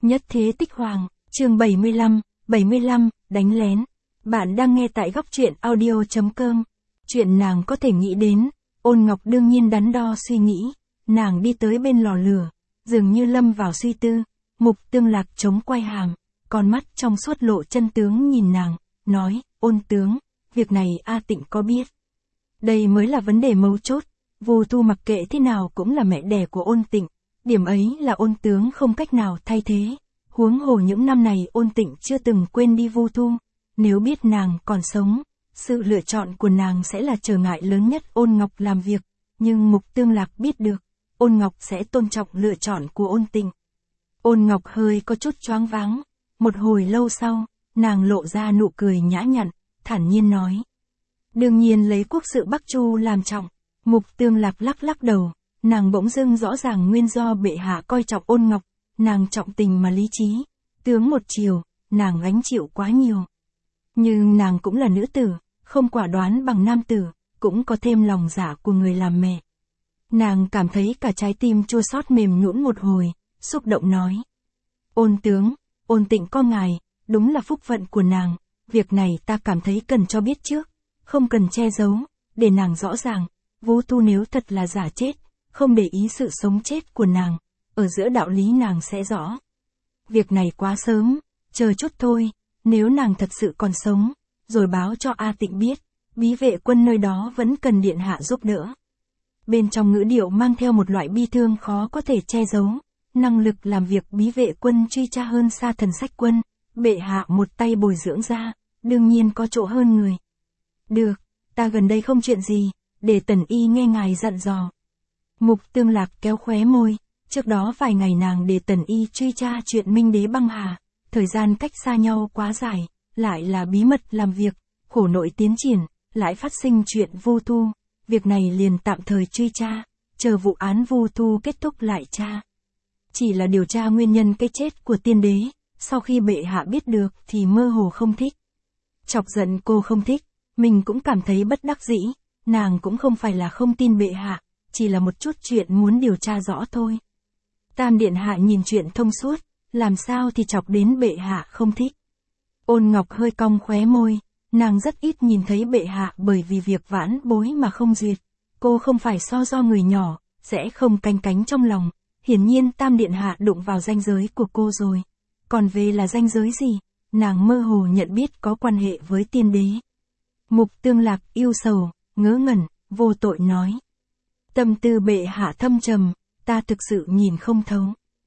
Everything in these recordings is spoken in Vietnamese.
Nhất thế tích hoàng, chương 75, đánh lén. Bạn đang nghe tại góc truyện audio.com. Chuyện nàng có thể nghĩ đến, Ôn Ngọc đương nhiên đắn đo suy nghĩ. Nàng đi tới bên lò lửa, dường như lâm vào suy tư. Mục Tương Lạc chống quay hàm, con mắt trong suốt lộ chân tướng nhìn nàng, nói, Ôn tướng, việc này A Tịnh có biết. Đây mới là vấn đề mấu chốt. Vu Thu mặc kệ thế nào cũng là mẹ đẻ của Ôn Tịnh. Điểm ấy là Ôn tướng không cách nào thay thế. Huống hồ những năm này Ôn Tịnh chưa từng quên đi Vu Thu. Nếu biết nàng còn sống, sự lựa chọn của nàng sẽ là trở ngại lớn nhất Ôn Ngọc làm việc. Nhưng Mục Tương Lạc biết được, Ôn Ngọc sẽ tôn trọng lựa chọn của Ôn Tịnh. Ôn Ngọc hơi có chút choáng váng. Một hồi lâu sau, nàng lộ ra nụ cười nhã nhặn, thản nhiên nói. Đương nhiên lấy quốc sự Bắc Chu làm trọng. Mục Tương Lạc lắc lắc đầu, nàng bỗng dưng rõ ràng nguyên do bệ hạ coi trọng Ôn Ngọc, nàng trọng tình mà lý trí, tướng một chiều, nàng gánh chịu quá nhiều. Nhưng nàng cũng là nữ tử, không quả đoán bằng nam tử, cũng có thêm lòng dạ của người làm mẹ. Nàng cảm thấy cả trái tim chua xót mềm nhũn một hồi, xúc động nói. Ôn tướng, Ôn Tịnh có ngài, đúng là phúc phận của nàng, việc này ta cảm thấy cần cho biết trước, không cần che giấu, để nàng rõ ràng. Vu Thu nếu thật là giả chết, không để ý sự sống chết của nàng, ở giữa đạo lý nàng sẽ rõ. Việc này quá sớm, chờ chút thôi, nếu nàng thật sự còn sống, rồi báo cho A Tịnh biết, bí vệ quân nơi đó vẫn cần điện hạ giúp đỡ. Bên trong ngữ điệu mang theo một loại bi thương khó có thể che giấu, năng lực làm việc bí vệ quân truy tra hơn xa Thần Sách quân, bệ hạ một tay bồi dưỡng ra, đương nhiên có chỗ hơn người. Được, ta gần đây không chuyện gì. Để Tần Y nghe ngài dặn dò. Mục Tương Lạc kéo khóe môi, trước đó vài ngày nàng để Tần Y truy tra chuyện Minh Đế băng hà, thời gian cách xa nhau quá dài, lại là bí mật làm việc, khổ nội tiến triển, lại phát sinh chuyện Vu Thu, việc này liền tạm thời truy tra, chờ vụ án Vu Thu kết thúc lại tra. Chỉ là điều tra nguyên nhân cái chết của tiên đế, sau khi bệ hạ biết được thì mơ hồ không thích. Chọc giận cô không thích, mình cũng cảm thấy bất đắc dĩ. Nàng cũng không phải là không tin bệ hạ, chỉ là một chút chuyện muốn điều tra rõ thôi. Tam điện hạ nhìn chuyện thông suốt, làm sao thì chọc đến bệ hạ không thích. Ôn Ngọc hơi cong khóe môi, nàng rất ít nhìn thấy bệ hạ bởi vì việc vãn bối mà không duyệt. Cô không phải do người nhỏ, sẽ không canh cánh trong lòng. Hiển nhiên Tam điện hạ đụng vào ranh giới của cô rồi. Còn về là ranh giới gì, nàng mơ hồ nhận biết có quan hệ với tiên đế. Mục Tương Lạc yêu sầu, ngớ ngẩn, vô tội nói. Tâm tư bệ hạ thâm trầm, ta thực sự nhìn không thấu.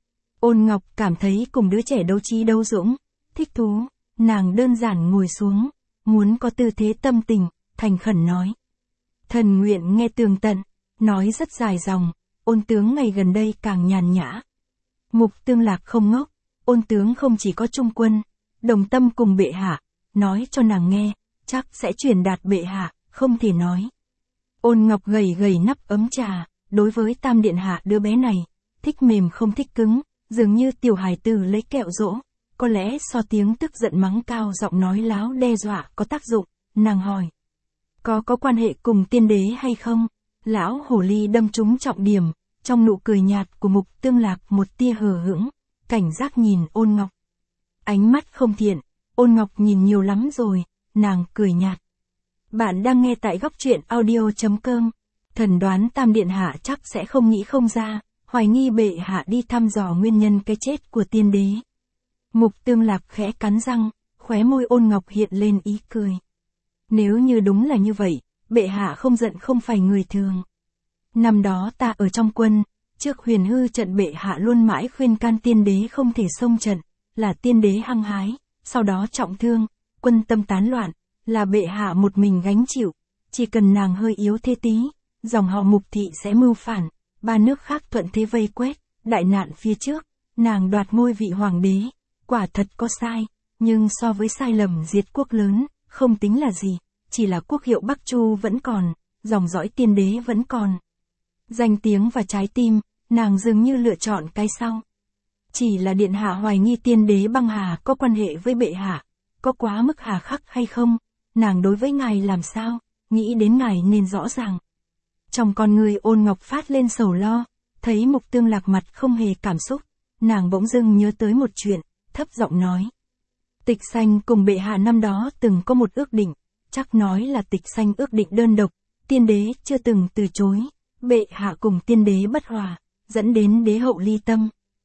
Ôn Ngọc cảm thấy cùng đứa trẻ đấu trí đấu dũng, thích thú, nàng đơn giản ngồi xuống, muốn có tư thế tâm tình, thành khẩn nói. Thần nguyện nghe tường tận, nói rất dài dòng, Ôn tướng ngày gần đây càng nhàn nhã. Mục Tương Lạc không ngốc, Ôn tướng không chỉ có trung quân, đồng tâm cùng bệ hạ, nói cho nàng nghe, chắc sẽ truyền đạt bệ hạ. Không thể nói. Ôn Ngọc gầy nắp ấm trà, đối với Tam điện hạ đứa bé này, thích mềm không thích cứng, dường như tiểu hài tử lấy kẹo dỗ, có lẽ so tiếng tức giận mắng cao giọng nói láo đe dọa có tác dụng, nàng hỏi. Có quan hệ cùng tiên đế hay không? Lão hồ ly đâm trúng trọng điểm, trong nụ cười nhạt của Mục Tương Lạc một tia hờ hững, cảnh giác nhìn Ôn Ngọc. Ánh mắt không thiện, Ôn Ngọc nhìn nhiều lắm rồi, nàng cười nhạt. Bạn đang nghe tại góc truyện audio.com. Thần đoán Tam điện hạ chắc sẽ không nghĩ không ra, hoài nghi bệ hạ đi thăm dò nguyên nhân cái chết của tiên đế. Mục Tương Lạc khẽ cắn răng, khóe môi Ôn Ngọc hiện lên ý cười. Nếu như đúng là như vậy, bệ hạ không giận không phải người thường. Năm đó ta ở trong quân, trước Huyền Hư trận bệ hạ luôn mãi khuyên can tiên đế không thể xông trận, là tiên đế hăng hái, sau đó trọng thương, quân tâm tán loạn. Là bệ hạ một mình gánh chịu, chỉ cần nàng hơi yếu thế tí, dòng họ Mục thị sẽ mưu phản, ba nước khác thuận thế vây quét, đại nạn phía trước, nàng đoạt ngôi vị hoàng đế, quả thật có sai, nhưng so với sai lầm diệt quốc lớn, không tính là gì, chỉ là quốc hiệu Bắc Chu vẫn còn, dòng dõi tiên đế vẫn còn. Danh tiếng và trái tim, nàng dường như lựa chọn cái sau. Chỉ là điện hạ hoài nghi tiên đế băng hà có quan hệ với bệ hạ, có quá mức hà khắc hay không? Nàng đối với ngài làm sao, nghĩ đến ngài nên rõ ràng. Trong con người Ôn Ngọc phát lên sầu lo, thấy Mục Tương Lạc mặt không hề cảm xúc, nàng bỗng dưng nhớ tới một chuyện, thấp giọng nói. Tịch Xanh cùng bệ hạ năm đó từng có một ước định, chắc nói là Tịch Xanh ước định đơn độc, tiên đế chưa từng từ chối, bệ hạ cùng tiên đế bất hòa, dẫn đến đế hậu ly tâm.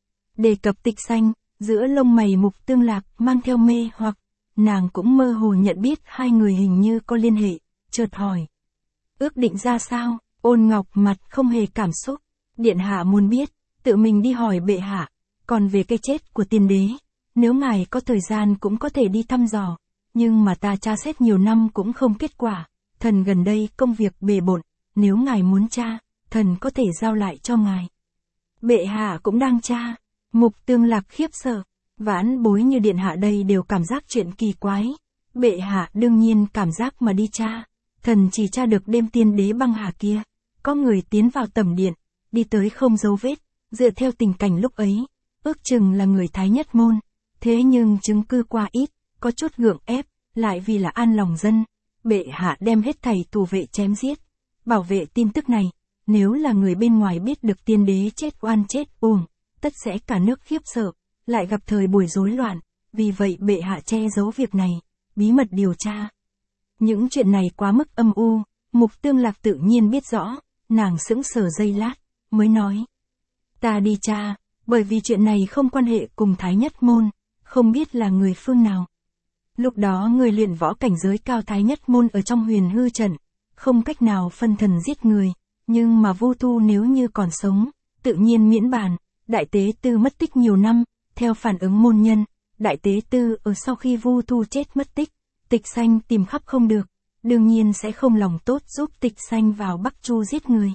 Đề cập Tịch Xanh, giữa lông mày Mục Tương Lạc mang theo mê hoặc, nàng cũng mơ hồ nhận biết hai người hình như có liên hệ, chợt hỏi. Ước định ra sao? Ôn Ngọc mặt không hề cảm xúc, điện hạ muốn biết, tự mình đi hỏi bệ hạ, còn về cái chết của tiên đế, nếu ngài có thời gian cũng có thể đi thăm dò, nhưng mà ta tra xét nhiều năm cũng không kết quả, thần gần đây công việc bề bộn, nếu ngài muốn tra, thần có thể giao lại cho ngài. Bệ hạ cũng đang tra. Mục Tương Lạc khiếp sợ, vãn bối như điện hạ đây đều cảm giác chuyện kỳ quái. Bệ hạ đương nhiên cảm giác mà đi tra, thần chỉ tra được đêm tiên đế băng hà kia, có người tiến vào tẩm điện, đi tới không dấu vết, dựa theo tình cảnh lúc ấy, ước chừng là người Thái Nhất môn, thế nhưng chứng cứ qua ít, có chút gượng ép, lại vì là an lòng dân, bệ hạ đem hết thảy tù vệ chém giết, bảo vệ tin tức này, nếu là người bên ngoài biết được tiên đế chết oan chết uổng, tất sẽ cả nước khiếp sợ, lại gặp thời buổi rối loạn, vì vậy bệ hạ che giấu việc này, bí mật điều tra. Những chuyện này quá mức âm u, Mục Tương Lạc tự nhiên biết rõ, nàng sững sờ giây lát, mới nói. Ta đi tra, bởi vì chuyện này không quan hệ cùng Thái Nhất môn, không biết là người phương nào. Lúc đó người luyện võ cảnh giới cao Thái Nhất môn ở trong huyền hư trận, không cách nào phân thần giết người, nhưng mà Vu Thu nếu như còn sống, tự nhiên miễn bàn. Đại tế tư mất tích nhiều năm, theo phản ứng môn nhân, đại tế tư ở sau khi Vu Thu chết mất tích, Tịch Xanh tìm khắp không được, đương nhiên sẽ không lòng tốt giúp Tịch Xanh vào Bắc Chu giết người.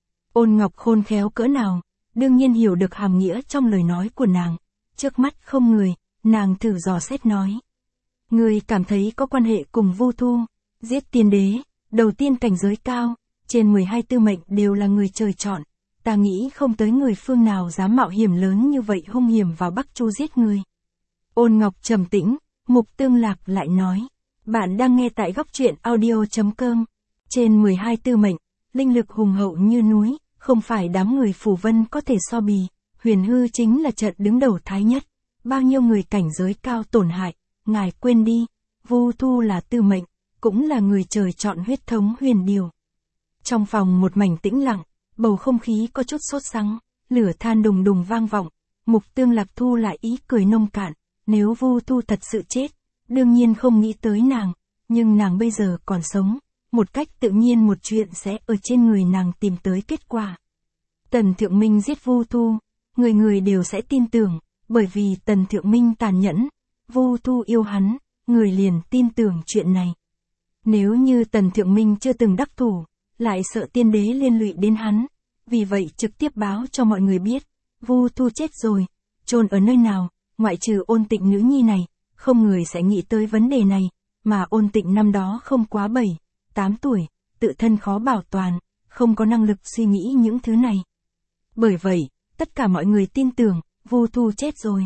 Ôn Ngọc khôn khéo cỡ nào, đương nhiên hiểu được hàm nghĩa trong lời nói của nàng, trước mắt không người, nàng thử dò xét nói. Người cảm thấy có quan hệ cùng Vu Thu, giết tiên đế, đầu tiên cảnh giới cao, trên 12 tư mệnh đều là người trời chọn. Ta nghĩ không tới người phương nào dám mạo hiểm lớn như vậy hung hiểm vào Bắc Chu giết người. Ôn Ngọc trầm tĩnh, Mục Tương Lạc lại nói. Bạn đang nghe tại góc truyện audio.com. Trên 12 tư mệnh, linh lực hùng hậu như núi, không phải đám người phù vân có thể so bì. Huyền hư chính là trận đứng đầu Thái Nhất. Bao nhiêu người cảnh giới cao tổn hại, ngài quên đi. Vu Thu là tư mệnh, cũng là người trời chọn huyết thống huyền điều. Trong phòng một mảnh tĩnh lặng. Bầu không khí có chút sốt sắng, lửa than đùng đùng vang vọng, Mục Tương Lạc thu lại ý cười nông cạn, nếu Vu Thu thật sự chết, đương nhiên không nghĩ tới nàng, nhưng nàng bây giờ còn sống, một cách tự nhiên một chuyện sẽ ở trên người nàng tìm tới kết quả. Tần Thượng Minh giết Vu Thu, người người đều sẽ tin tưởng, bởi vì Tần Thượng Minh tàn nhẫn, Vu Thu yêu hắn, người liền tin tưởng chuyện này. Nếu như Tần Thượng Minh chưa từng đắc thủ, lại sợ tiên đế liên lụy đến hắn, vì vậy trực tiếp báo cho mọi người biết, Vu Thu chết rồi, chôn ở nơi nào, ngoại trừ Ôn Tịnh nữ nhi này, không người sẽ nghĩ tới vấn đề này, mà Ôn Tịnh năm đó không quá 7, 8 tuổi, tự thân khó bảo toàn, không có năng lực suy nghĩ những thứ này. Bởi vậy, tất cả mọi người tin tưởng, Vu Thu chết rồi.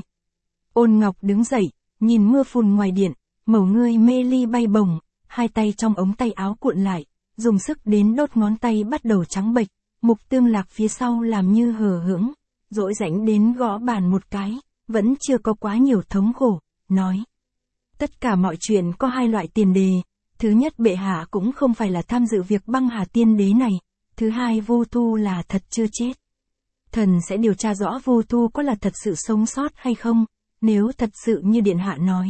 Ôn Ngọc đứng dậy, nhìn mưa phùn ngoài điện, mẩu ngươi mê ly bay bổng, hai tay trong ống tay áo cuộn lại, dùng sức đến đốt ngón tay bắt đầu trắng bệch, Mục Tương Lạc phía sau làm như hờ hững, dỗi rãnh đến gõ bàn một cái, vẫn chưa có quá nhiều thống khổ, nói. Tất cả mọi chuyện có hai loại tiền đề, thứ nhất bệ hạ cũng không phải là tham dự việc băng hà tiên đế này, thứ hai Vu Thu là thật chưa chết. Thần sẽ điều tra rõ Vu Thu có là thật sự sống sót hay không, nếu thật sự như điện hạ nói.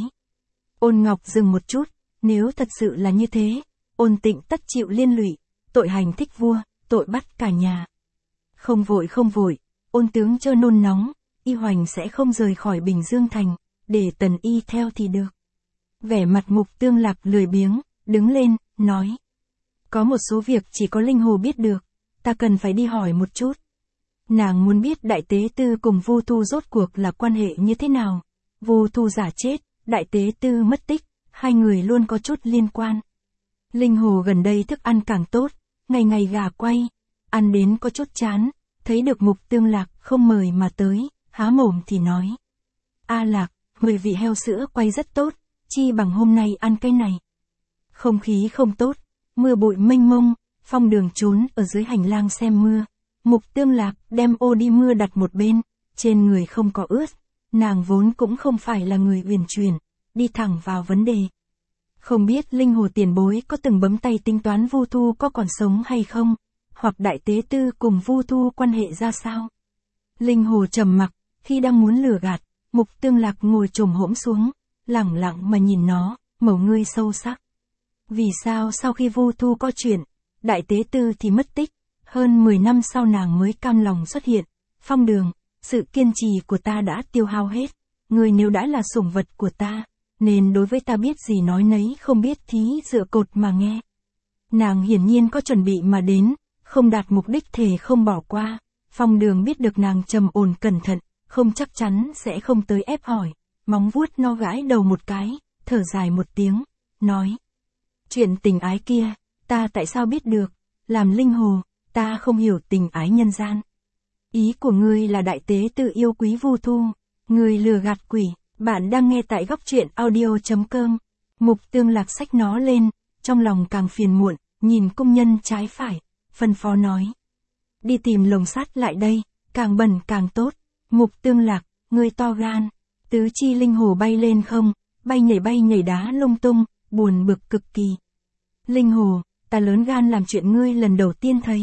Ôn Ngọc dừng một chút, nếu thật sự là như thế, Ôn Tịnh tất chịu liên lụy, tội hành thích vua, tội bắt cả nhà. Không vội, Ôn tướng chớ nôn nóng, Y Hoành sẽ không rời khỏi Bình Dương Thành, để Tần Y theo thì được. Vẻ mặt Mục Tương Lạc lười biếng, đứng lên, nói. Có một số việc chỉ có Linh Hồ biết được, ta cần phải đi hỏi một chút. Nàng muốn biết Đại Tế Tư cùng Vu Thu rốt cuộc là quan hệ như thế nào. Vu Thu giả chết, Đại Tế Tư mất tích, hai người luôn có chút liên quan. Linh Hồ gần đây thức ăn càng tốt, ngày ngày gà quay, ăn đến có chút chán, thấy được Mục Tương Lạc không mời mà tới, há mồm thì nói. A Lạc, 10 vị heo sữa quay rất tốt, chi bằng hôm nay ăn cái này. Không khí không tốt, mưa bụi mênh mông, Phong Đường trốn ở dưới hành lang xem mưa. Mục Tương Lạc đem ô đi mưa đặt một bên, trên người không có ướt, nàng vốn cũng không phải là người uyển chuyển, đi thẳng vào vấn đề. Không biết Linh Hồ tiền bối có từng bấm tay tính toán Vu Thu có còn sống hay không, hoặc đại tế tư cùng Vu Thu quan hệ ra sao? Linh Hồ trầm mặc, khi đang muốn lừa gạt, Mục Tương Lạc ngồi chồm hổm xuống, lẳng lặng mà nhìn nó, màu ngươi sâu sắc. Vì sao sau khi Vu Thu có chuyện, đại tế tư thì mất tích, hơn 10 năm sau nàng mới cam lòng xuất hiện. Phong Đường, sự kiên trì của ta đã tiêu hao hết, ngươi nếu đã là sủng vật của ta, nên đối với ta biết gì nói nấy, không biết thí dựa cột mà nghe. Nàng hiển nhiên có chuẩn bị mà đến, không đạt mục đích thề không bỏ qua. Phong Đường biết được nàng trầm ổn cẩn thận, không chắc chắn sẽ không tới ép hỏi, móng vuốt nó gãi đầu một cái, thở dài một tiếng, nói. Chuyện tình ái kia, ta tại sao biết được, làm Linh Hồ, ta không hiểu tình ái nhân gian. Ý của ngươi là đại tế tự yêu quý Vu Thu, ngươi lừa gạt quỷ. Bạn đang nghe tại góc truyện audio.com. Mục Tương Lạc xách nó lên, trong lòng càng phiền muộn, nhìn công nhân trái phải, phân phó nói. Đi tìm lồng sắt lại đây, càng bẩn càng tốt. Mục Tương Lạc, ngươi to gan. Tứ chi Linh Hồ bay lên không, bay nhảy đá lung tung, buồn bực cực kỳ. Linh Hồ, ta lớn gan làm chuyện ngươi lần đầu tiên thấy.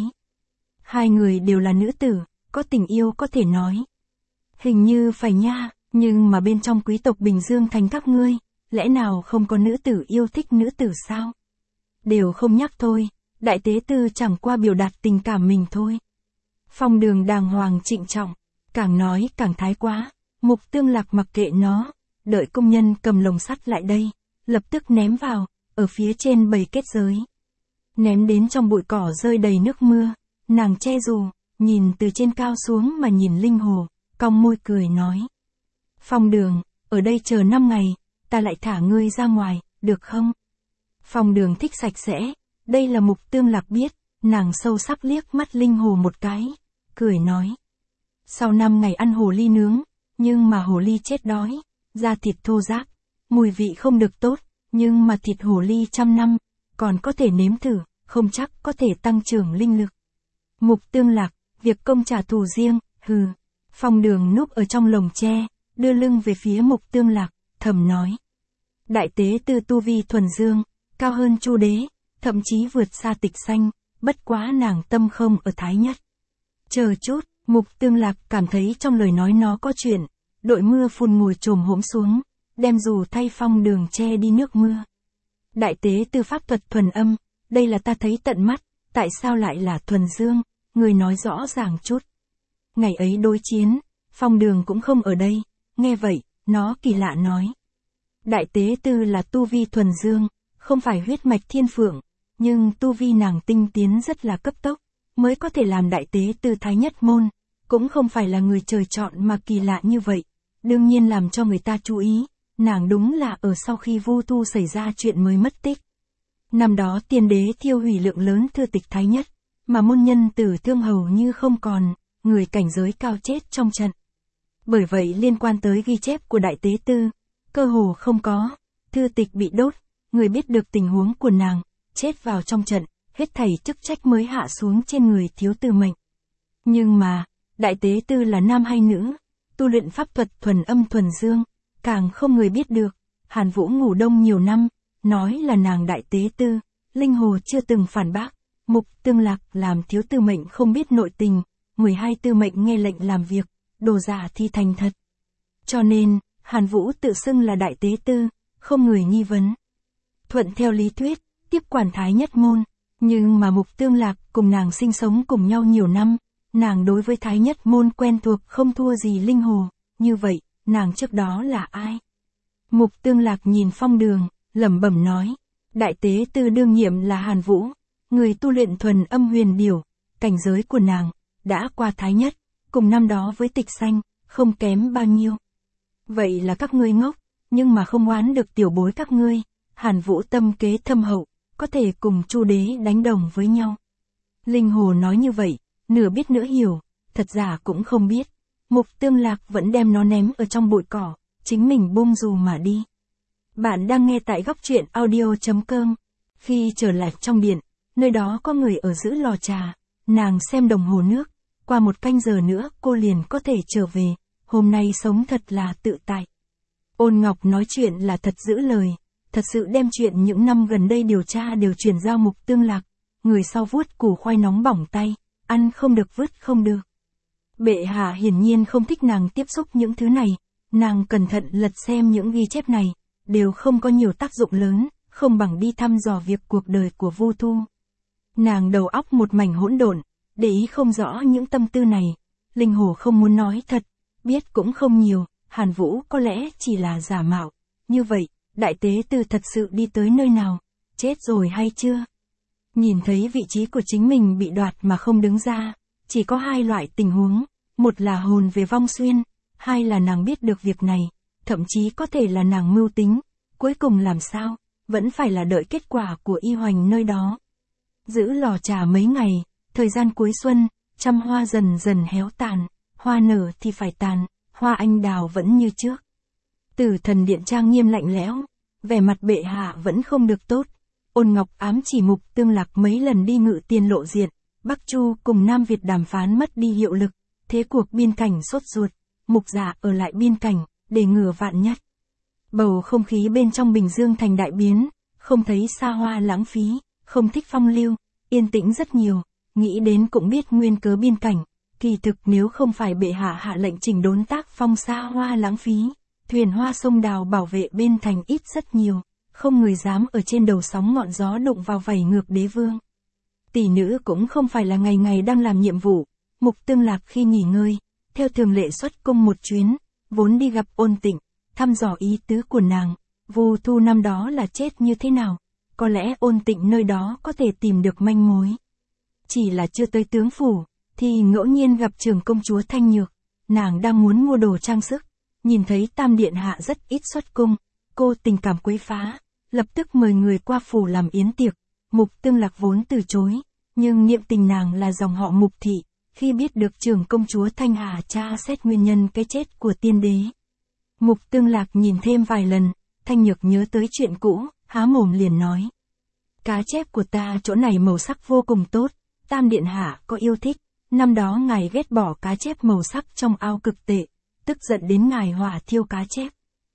Hai người đều là nữ tử, có tình yêu có thể nói. Hình như phải nha. Nhưng mà bên trong quý tộc Bình Dương thành các ngươi, lẽ nào không có nữ tử yêu thích nữ tử sao? Đều không nhắc thôi, đại tế tư chẳng qua biểu đạt tình cảm mình thôi. Phong Đường đàng hoàng trịnh trọng, càng nói càng thái quá, Mục Tương Lạc mặc kệ nó, đợi công nhân cầm lồng sắt lại đây, lập tức ném vào, ở phía trên bầy kết giới. Ném đến trong bụi cỏ rơi đầy nước mưa, nàng che dù, nhìn từ trên cao xuống mà nhìn Linh Hồ, cong môi cười nói. Phong Đường, ở đây chờ 5 ngày, ta lại thả ngươi ra ngoài, được không? Phong Đường thích sạch sẽ, đây là Mục Tương Lạc biết, nàng sâu sắc liếc mắt Linh Hồ một cái, cười nói. Sau 5 ngày ăn hồ ly nướng, nhưng mà hồ ly chết đói, da thịt thô ráp, mùi vị không được tốt, nhưng mà thịt hồ ly 100 năm, còn có thể nếm thử, không chắc có thể tăng trưởng linh lực. Mục Tương Lạc, việc công trả thù riêng, hừ. Phong Đường núp ở trong lồng tre, đưa lưng về phía Mục Tương Lạc, thầm nói. Đại tế tư tu vi thuần dương, cao hơn Chu Đế, thậm chí vượt xa Tịch Xanh, bất quá nàng tâm không ở thái nhất. Chờ chút, Mục Tương Lạc cảm thấy trong lời nói nó có chuyện, đội mưa phùn ngồi chồm hổm xuống, đem dù thay Phong Đường che đi nước mưa. Đại tế tư pháp thuật thuần âm, đây là ta thấy tận mắt, tại sao lại là thuần dương, người nói rõ ràng chút. Ngày ấy đối chiến, Phong Đường cũng không ở đây. Nghe vậy, nó kỳ lạ nói. Đại tế tư là tu vi thuần dương, không phải huyết mạch thiên phượng, nhưng tu vi nàng tinh tiến rất là cấp tốc, mới có thể làm đại tế tư thái nhất môn, cũng không phải là người trời chọn mà kỳ lạ như vậy. Đương nhiên làm cho người ta chú ý, nàng đúng là ở sau khi Vu Thu xảy ra chuyện mới mất tích. Năm đó tiên đế thiêu hủy lượng lớn thư tịch thái nhất, mà môn nhân tử thương hầu như không còn, người cảnh giới cao chết trong trận. Bởi vậy liên quan tới ghi chép của đại tế tư, cơ hồ không có, thư tịch bị đốt, người biết được tình huống của nàng, chết vào trong trận, hết thảy chức trách mới hạ xuống trên người thiếu tư mệnh. Nhưng mà, đại tế tư là nam hay nữ, tu luyện pháp thuật thuần âm thuần dương, càng không người biết được. Hàn Vũ ngủ đông nhiều năm, nói là nàng đại tế tư, Linh Hồ chưa từng phản bác. Mục Tương Lạc làm thiếu tư mệnh không biết nội tình, 12 tư mệnh nghe lệnh làm việc, đồ giả thi thành thật. Cho nên, Hàn Vũ tự xưng là đại tế tư, không người nghi vấn. Thuận theo lý thuyết, tiếp quản thái nhất môn, nhưng mà Mục Tương Lạc cùng nàng sinh sống cùng nhau nhiều năm, nàng đối với thái nhất môn quen thuộc không thua gì Linh Hồ, như vậy, nàng trước đó là ai? Mục Tương Lạc nhìn Phong Đường, lẩm bẩm nói, đại tế tư đương nhiệm là Hàn Vũ, người tu luyện thuần âm huyền điểu, cảnh giới của nàng, đã qua thái nhất, cùng năm đó với Tịch Xanh, không kém bao nhiêu. Vậy là các ngươi ngốc, nhưng mà không oán được tiểu bối các ngươi, Hàn Vũ tâm kế thâm hậu, có thể cùng Chu Đế đánh đồng với nhau. Linh Hồ nói như vậy, nửa biết nửa hiểu, thật giả cũng không biết. Mục Tương Lạc vẫn đem nó ném ở trong bụi cỏ, chính mình buông dù mà đi. Bạn đang nghe tại góc truyện audio.com. Khi trở lại trong điện, nơi đó có người ở giữ lò trà, nàng xem đồng hồ nước, qua 1 canh giờ nữa cô liền có thể trở về, hôm nay sống thật là tự tại. Ôn Ngọc nói chuyện là thật giữ lời, thật sự đem chuyện những năm gần đây điều tra đều chuyển giao Mục Tương Lạc, người sau vuốt củ khoai nóng bỏng tay, ăn không được vứt không được. Bệ hạ hiển nhiên không thích nàng tiếp xúc những thứ này, nàng cẩn thận lật xem những ghi chép này, đều không có nhiều tác dụng lớn, không bằng đi thăm dò việc cuộc đời của Vu Thu. Nàng đầu óc một mảnh hỗn độn, để ý không rõ những tâm tư này, Linh Hồ không muốn nói thật, biết cũng không nhiều, Hàn Vũ có lẽ chỉ là giả mạo, như vậy, đại tế tử thật sự đi tới nơi nào, chết rồi hay chưa? Nhìn thấy vị trí của chính mình bị đoạt mà không đứng ra, chỉ có hai loại tình huống, một là hồn về vong xuyên, hai là nàng biết được việc này, thậm chí có thể là nàng mưu tính, cuối cùng làm sao, vẫn phải là đợi kết quả của y hoành nơi đó. Giữ lò trà mấy ngày, thời gian cuối xuân, trăm hoa dần dần héo tàn, hoa nở thì phải tàn, hoa anh đào vẫn như trước. Tử Thần điện trang nghiêm lạnh lẽo, vẻ mặt bệ hạ vẫn không được tốt. Ôn Ngọc ám chỉ Mục Tương Lạc mấy lần đi Ngự Tiền lộ diện, Bắc Chu cùng Nam Việt đàm phán mất đi hiệu lực, thế cuộc biên cảnh sốt ruột, Mục Dạ ở lại biên cảnh, để ngừa vạn nhất. Bầu không khí bên trong Bình Dương thành đại biến, không thấy xa hoa lãng phí, không thích phong lưu, yên tĩnh rất nhiều, nghĩ đến cũng biết nguyên cớ biên cảnh, kỳ thực nếu không phải bệ hạ hạ lệnh chỉnh đốn tác phong xa hoa lãng phí, thuyền hoa sông đào bảo vệ bên thành ít rất nhiều, không người dám ở trên đầu sóng ngọn gió đụng vào vảy ngược đế vương. Tỷ nữ cũng không phải là ngày ngày đang làm nhiệm vụ, Mục Tương Lạc khi nghỉ ngơi, theo thường lệ xuất cung một chuyến, vốn đi gặp Ôn Tịnh, thăm dò ý tứ của nàng, Vu Thu năm đó là chết như thế nào, có lẽ Ôn Tịnh nơi đó có thể tìm được manh mối. Chỉ là chưa tới tướng phủ, thì ngẫu nhiên gặp trưởng công chúa Thanh Nhược, nàng đang muốn mua đồ trang sức, nhìn thấy Tam điện hạ rất ít xuất cung, cô tình cảm quấy phá, lập tức mời người qua phủ làm yến tiệc. Mục Tương Lạc vốn từ chối, nhưng niệm tình nàng là dòng họ Mục thị, khi biết được trưởng công chúa Thanh Hà tra xét nguyên nhân cái chết của tiên đế. Mục Tương Lạc nhìn thêm vài lần, Thanh Nhược nhớ tới chuyện cũ, há mồm liền nói. Cá chép của ta chỗ này màu sắc vô cùng tốt, Tam điện hạ có yêu thích, năm đó ngài ghét bỏ cá chép màu sắc trong ao cực tệ, tức giận đến ngài hỏa thiêu cá chép.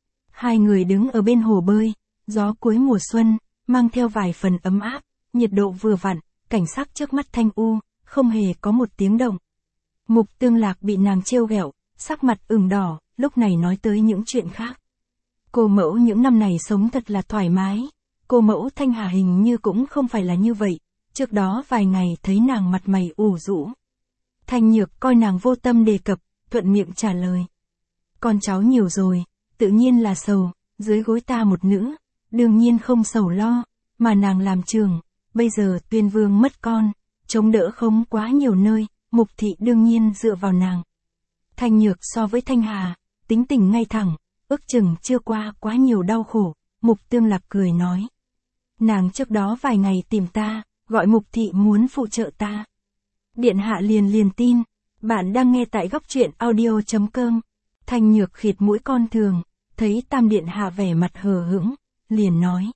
Hai người đứng ở bên hồ bơi, gió cuối mùa xuân, mang theo vài phần ấm áp, nhiệt độ vừa vặn, cảnh sắc trước mắt thanh u, không hề có một tiếng động. Mục Tương Lạc bị nàng trêu ghẹo, sắc mặt ửng đỏ, lúc này nói tới những chuyện khác. Cô mẫu những năm này sống thật là thoải mái, cô mẫu Thanh Hà hình như cũng không phải là như vậy, trước đó vài ngày thấy nàng mặt mày ủ rũ. Thanh Nhược coi nàng vô tâm đề cập, thuận miệng trả lời. Con cháu nhiều rồi, tự nhiên là sầu, dưới gối ta một nữ, đương nhiên không sầu lo, mà nàng làm trường, bây giờ Tuyên Vương mất con, chống đỡ không quá nhiều nơi, Mục thị đương nhiên dựa vào nàng. Thanh Nhược so với Thanh Hà, tính tình ngay thẳng, ước chừng chưa qua quá nhiều đau khổ, Mục Tương Lạc cười nói. Nàng trước đó vài ngày tìm ta, gọi Mục thị muốn phụ trợ ta. Điện hạ liền tin, bạn đang nghe tại góc truyện audio.com. Thanh Nhược khịt mũi con thường, thấy Tam điện hạ vẻ mặt hờ hững, liền nói.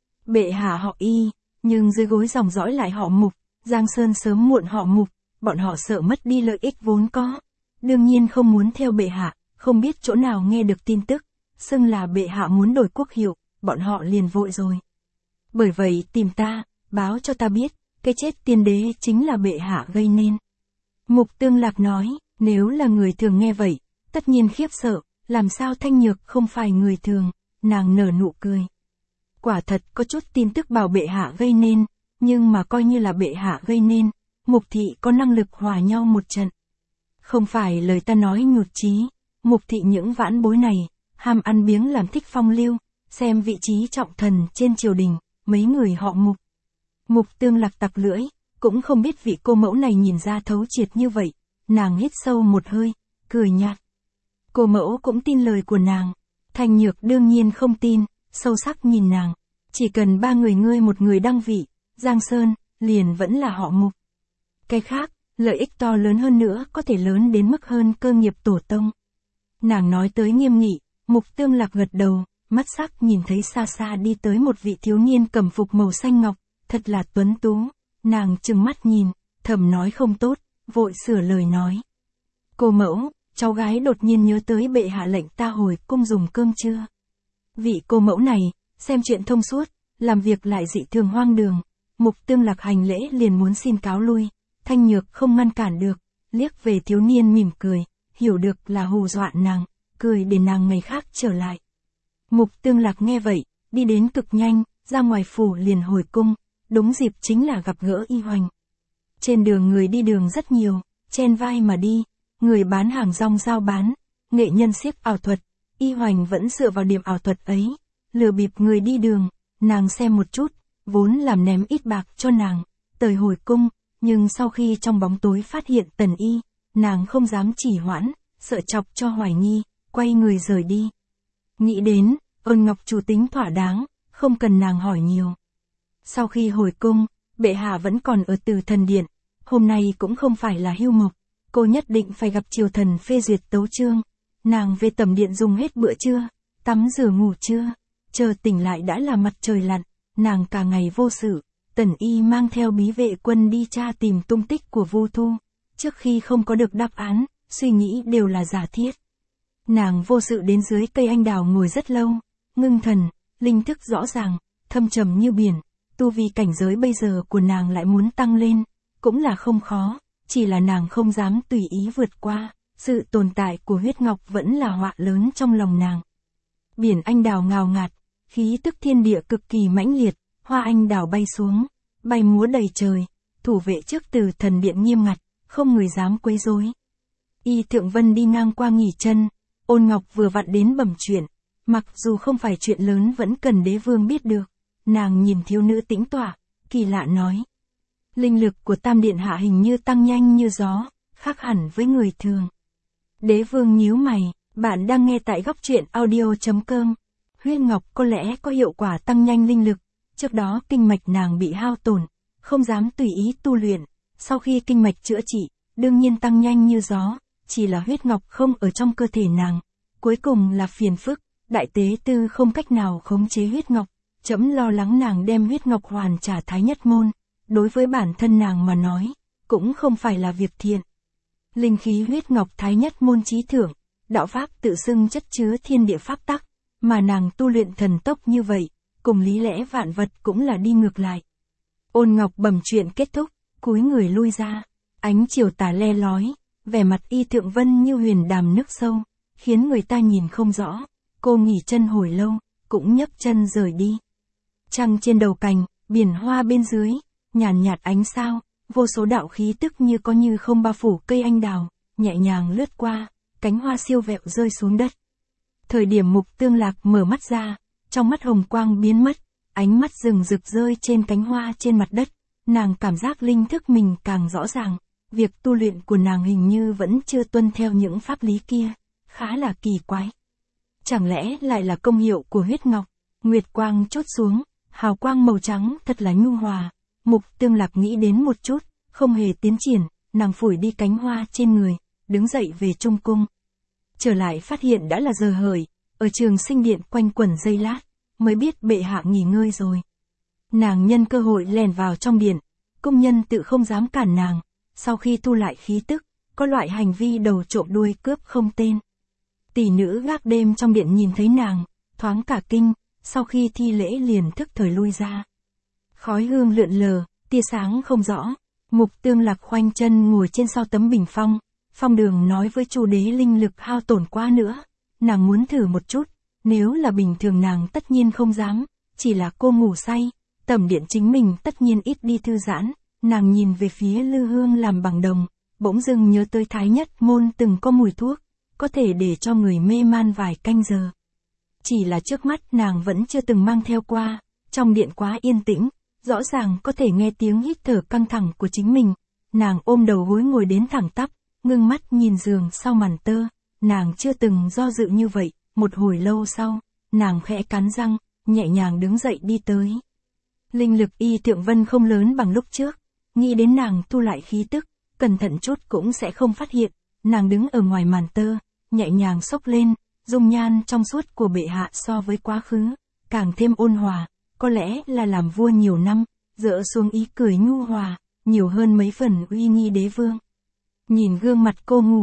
Bệ hạ họ Y, nhưng dưới gối dòng dõi lại họ Mục, Giang Sơn sớm muộn họ Mục, bọn họ sợ mất đi lợi ích vốn có. Đương nhiên không muốn theo bệ hạ, không biết chỗ nào nghe được tin tức, xưng là bệ hạ muốn đổi quốc hiệu, bọn họ liền vội rồi. Bởi vậy tìm ta, báo cho ta biết, cái chết tiên đế chính là bệ hạ gây nên. Mục Tương Lạc nói, nếu là người thường nghe vậy, tất nhiên khiếp sợ, làm sao Thanh Nhược không phải người thường, nàng nở nụ cười. Quả thật có chút tin tức bảo bệ hạ gây nên, nhưng mà coi như là bệ hạ gây nên, Mục thị có năng lực hòa nhau một trận. Không phải lời ta nói nhụt chí, Mục thị những vãn bối này, ham ăn biếng làm thích phong lưu, xem vị trí trọng thần trên triều đình, mấy người họ Mục. Mục Tương Lạc tặc lưỡi, cũng không biết vị cô mẫu này nhìn ra thấu triệt như vậy, nàng hít sâu một hơi, cười nhạt. Cô mẫu cũng tin lời của nàng, Thanh Nhược đương nhiên không tin, sâu sắc nhìn nàng, chỉ cần ba người ngươi một người đăng vị, Giang Sơn, liền vẫn là họ Mục. Cái khác, lợi ích to lớn hơn nữa có thể lớn đến mức hơn cơ nghiệp tổ tông. Nàng nói tới nghiêm nghị, Mục Tương Lạc gật đầu, mắt sắc nhìn thấy xa xa đi tới một vị thiếu niên cẩm phục màu xanh ngọc, thật là tuấn tú, nàng trừng mắt nhìn, thầm nói không tốt, vội sửa lời nói. Cô mẫu, cháu gái đột nhiên nhớ tới bệ hạ lệnh ta hồi cung dùng cơm trưa. Vị cô mẫu này, xem chuyện thông suốt, làm việc lại dị thường hoang đường. Mục Tương Lạc hành lễ liền muốn xin cáo lui, Thanh Nhược không ngăn cản được, liếc về thiếu niên mỉm cười, hiểu được là hù dọa nàng, cười để nàng ngày khác trở lại. Mục Tương Lạc nghe vậy, đi đến cực nhanh, ra ngoài phủ liền hồi cung, đúng dịp chính là gặp gỡ Y Hoành. Trên đường người đi đường rất nhiều, chen vai mà đi, người bán hàng rong giao bán, nghệ nhân xiếc ảo thuật, Y Hoành vẫn dựa vào điểm ảo thuật ấy, lừa bịp người đi đường, nàng xem một chút, vốn làm ném ít bạc cho nàng, tới hồi cung, nhưng sau khi trong bóng tối phát hiện Tần Y, nàng không dám trì hoãn, sợ chọc cho hoài nghi, quay người rời đi. Nghĩ đến, Ôn Ngọc chủ tính thỏa đáng, không cần nàng hỏi nhiều. Sau khi hồi cung, bệ hạ vẫn còn ở Từ Thần Điện, hôm nay cũng không phải là hưu mộc, cô nhất định phải gặp triều thần phê duyệt tấu chương. Nàng về tẩm điện dùng hết bữa trưa, tắm rửa ngủ trưa, chờ tỉnh lại đã là mặt trời lặn, nàng cả ngày vô sự. Tần Y mang theo bí vệ quân đi tra tìm tung tích của Vu Thu, trước khi không có được đáp án, suy nghĩ đều là giả thiết. Nàng vô sự đến dưới cây anh đào ngồi rất lâu, ngưng thần, linh thức rõ ràng, thâm trầm như biển, tu vi cảnh giới bây giờ của nàng lại muốn tăng lên, cũng là không khó, chỉ là nàng không dám tùy ý vượt qua, sự tồn tại của huyết ngọc vẫn là họa lớn trong lòng nàng. Biển anh đào ngào ngạt, khí tức thiên địa cực kỳ mãnh liệt, hoa anh đào bay xuống, bay múa đầy trời, thủ vệ trước Từ Thần Điện nghiêm ngặt, không người dám quấy rối. Y Thượng Vân đi ngang qua nghỉ chân, Ôn Ngọc vừa vặn đến bẩm chuyện, mặc dù không phải chuyện lớn vẫn cần đế vương biết được. Nàng nhìn thiếu nữ tĩnh tọa, kỳ lạ nói. Linh lực của Tam Điện hạ hình như tăng nhanh như gió, khác hẳn với người thường. Đế vương nhíu mày, bạn đang nghe tại góc truyện audio.com. Huyết ngọc có lẽ có hiệu quả tăng nhanh linh lực, trước đó kinh mạch nàng bị hao tổn, không dám tùy ý tu luyện, sau khi kinh mạch chữa trị, đương nhiên tăng nhanh như gió, chỉ là huyết ngọc không ở trong cơ thể nàng, cuối cùng là phiền phức, đại tế tư không cách nào khống chế huyết ngọc, trẫm lo lắng nàng đem huyết ngọc hoàn trả Thái Nhất Môn, đối với bản thân nàng mà nói, cũng không phải là việc thiện. Linh khí huyết ngọc Thái Nhất Môn chí thượng, đạo pháp tự xưng chất chứa thiên địa pháp tắc, mà nàng tu luyện thần tốc như vậy, cùng lý lẽ vạn vật cũng là đi ngược lại. Ôn Ngọc bẩm chuyện kết thúc, cúi người lui ra, ánh chiều tà le lói, vẻ mặt Y Thượng Vân như huyền đàm nước sâu, khiến người ta nhìn không rõ. Cô nghỉ chân hồi lâu, cũng nhấc chân rời đi. Trăng trên đầu cành, biển hoa bên dưới, nhàn nhạt ánh sao, vô số đạo khí tức như có như không bao phủ cây anh đào, nhẹ nhàng lướt qua, cánh hoa siêu vẹo rơi xuống đất. Thời điểm Mục Tương Lạc mở mắt ra, trong mắt hồng quang biến mất, ánh mắt rừng rực rơi trên cánh hoa trên mặt đất, nàng cảm giác linh thức mình càng rõ ràng, việc tu luyện của nàng hình như vẫn chưa tuân theo những pháp lý kia, khá là kỳ quái. Chẳng lẽ lại là công hiệu của huyết ngọc? Nguyệt quang chốt xuống, hào quang màu trắng thật là nhu hòa. Mục Tương Lạc nghĩ đến một chút, không hề tiến triển, nàng phủi đi cánh hoa trên người, đứng dậy về trung cung. Trở lại phát hiện đã là giờ hởi, ở Trường Sinh Điện quanh quẩn giây lát, mới biết bệ hạ nghỉ ngơi rồi. Nàng nhân cơ hội lèn vào trong điện, cung nhân tự không dám cản nàng, sau khi thu lại khí tức, có loại hành vi đầu trộm đuôi cướp không tên. Tỷ nữ gác đêm trong điện nhìn thấy nàng, thoáng cả kinh, sau khi thi lễ liền thức thời lui ra. Khói hương lượn lờ, tia sáng không rõ, Mục Tương Lạc khoanh chân ngồi trên sau tấm bình phong, Phong Đường nói với Chu đế linh lực hao tổn quá nữa, nàng muốn thử một chút, nếu là bình thường nàng tất nhiên không dám, chỉ là cô ngủ say, tẩm điện chính mình tất nhiên ít đi thư giãn, nàng nhìn về phía lư hương làm bằng đồng, bỗng dưng nhớ tới Thái Nhất Môn từng có mùi thuốc, có thể để cho người mê man vài canh giờ. Chỉ là trước mắt nàng vẫn chưa từng mang theo qua, trong điện quá yên tĩnh, rõ ràng có thể nghe tiếng hít thở căng thẳng của chính mình. Nàng ôm đầu gối ngồi đến thẳng tắp, ngưng mắt nhìn giường sau màn tơ, nàng chưa từng do dự như vậy, một hồi lâu sau, nàng khẽ cắn răng, nhẹ nhàng đứng dậy đi tới. Linh lực Y Thượng Vân không lớn bằng lúc trước, nghĩ đến nàng thu lại khí tức, cẩn thận chút cũng sẽ không phát hiện, nàng đứng ở ngoài màn tơ, nhẹ nhàng xốc lên, dung nhan trong suốt của bệ hạ so với quá khứ, càng thêm ôn hòa, có lẽ là làm vua nhiều năm, dỡ xuống ý cười nhu hòa, nhiều hơn mấy phần uy nghi đế vương. Nhìn gương mặt cô ngủ,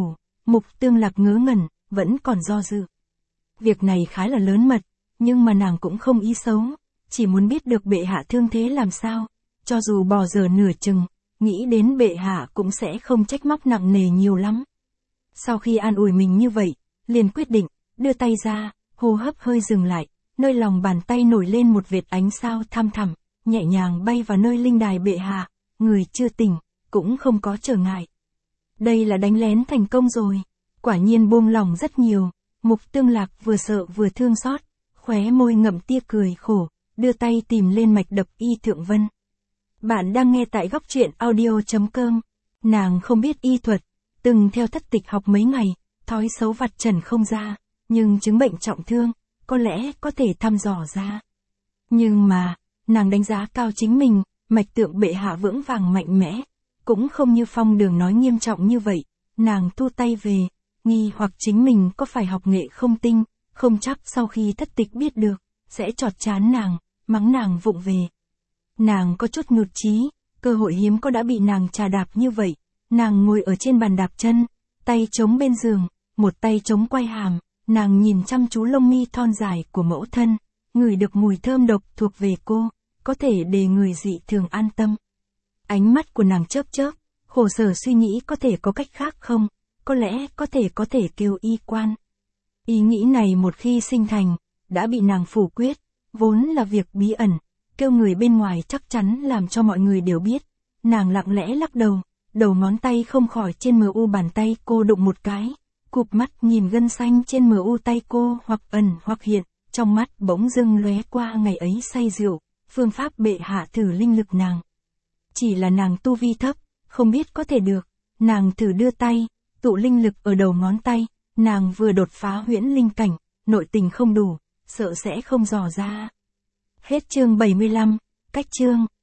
Mục Tương Lạc ngớ ngẩn, vẫn còn do dự. Việc này khá là lớn mật, nhưng mà nàng cũng không ý xấu, chỉ muốn biết được bệ hạ thương thế làm sao, cho dù bỏ giờ nửa chừng, nghĩ đến bệ hạ cũng sẽ không trách móc nặng nề nhiều lắm. Sau khi an ủi mình như vậy, liền quyết định, đưa tay ra, hô hấp hơi dừng lại, nơi lòng bàn tay nổi lên một vệt ánh sao thăm thẳm, nhẹ nhàng bay vào nơi linh đài bệ hạ, người chưa tỉnh, cũng không có trở ngại. Đây là đánh lén thành công rồi, quả nhiên buông lòng rất nhiều. Mục Tương Lạc vừa sợ vừa thương xót, khóe môi ngậm tia cười khổ, đưa tay tìm lên mạch đập y thượng vân. Bạn đang nghe tại góc truyện audio.com. Nàng không biết y thuật, từng theo thất tịch học mấy ngày, thói xấu vặt trần không ra, nhưng chứng bệnh trọng thương, có lẽ có thể thăm dò ra. Nhưng mà, nàng đánh giá cao chính mình, mạch tượng bệ hạ vững vàng mạnh mẽ, cũng không như Phong Đường nói nghiêm trọng như vậy. Nàng thu tay về, nghi hoặc chính mình có phải học nghệ không tinh, không chắc sau khi thất tịch biết được, sẽ chọt chán nàng, mắng nàng vụng về. Nàng có chút nhụt chí, cơ hội hiếm có đã bị nàng trà đạp như vậy. Nàng ngồi ở trên bàn đạp chân, tay chống bên giường, một tay chống quai hàm, nàng nhìn chăm chú lông mi thon dài của mẫu thân, ngửi được mùi thơm độc thuộc về cô, có thể để người dị thường an tâm. Ánh mắt của nàng chớp chớp, khổ sở suy nghĩ có thể có cách khác không, có lẽ có thể kêu y quan. Ý nghĩ này một khi sinh thành, đã bị nàng phủ quyết, vốn là việc bí ẩn, kêu người bên ngoài chắc chắn làm cho mọi người đều biết. Nàng lặng lẽ lắc đầu, đầu ngón tay không khỏi trên mu bàn tay cô đụng một cái, cụp mắt nhìn gân xanh trên mu tay cô hoặc ẩn hoặc hiện, trong mắt bỗng dưng lóe qua ngày ấy say rượu, phương pháp bệ hạ thử linh lực nàng. Chỉ là nàng tu vi thấp, không biết có thể được, nàng thử đưa tay, tụ linh lực ở đầu ngón tay, nàng vừa đột phá huyễn linh cảnh, nội tình không đủ, sợ sẽ không dò ra. Hết chương 75, cách chương.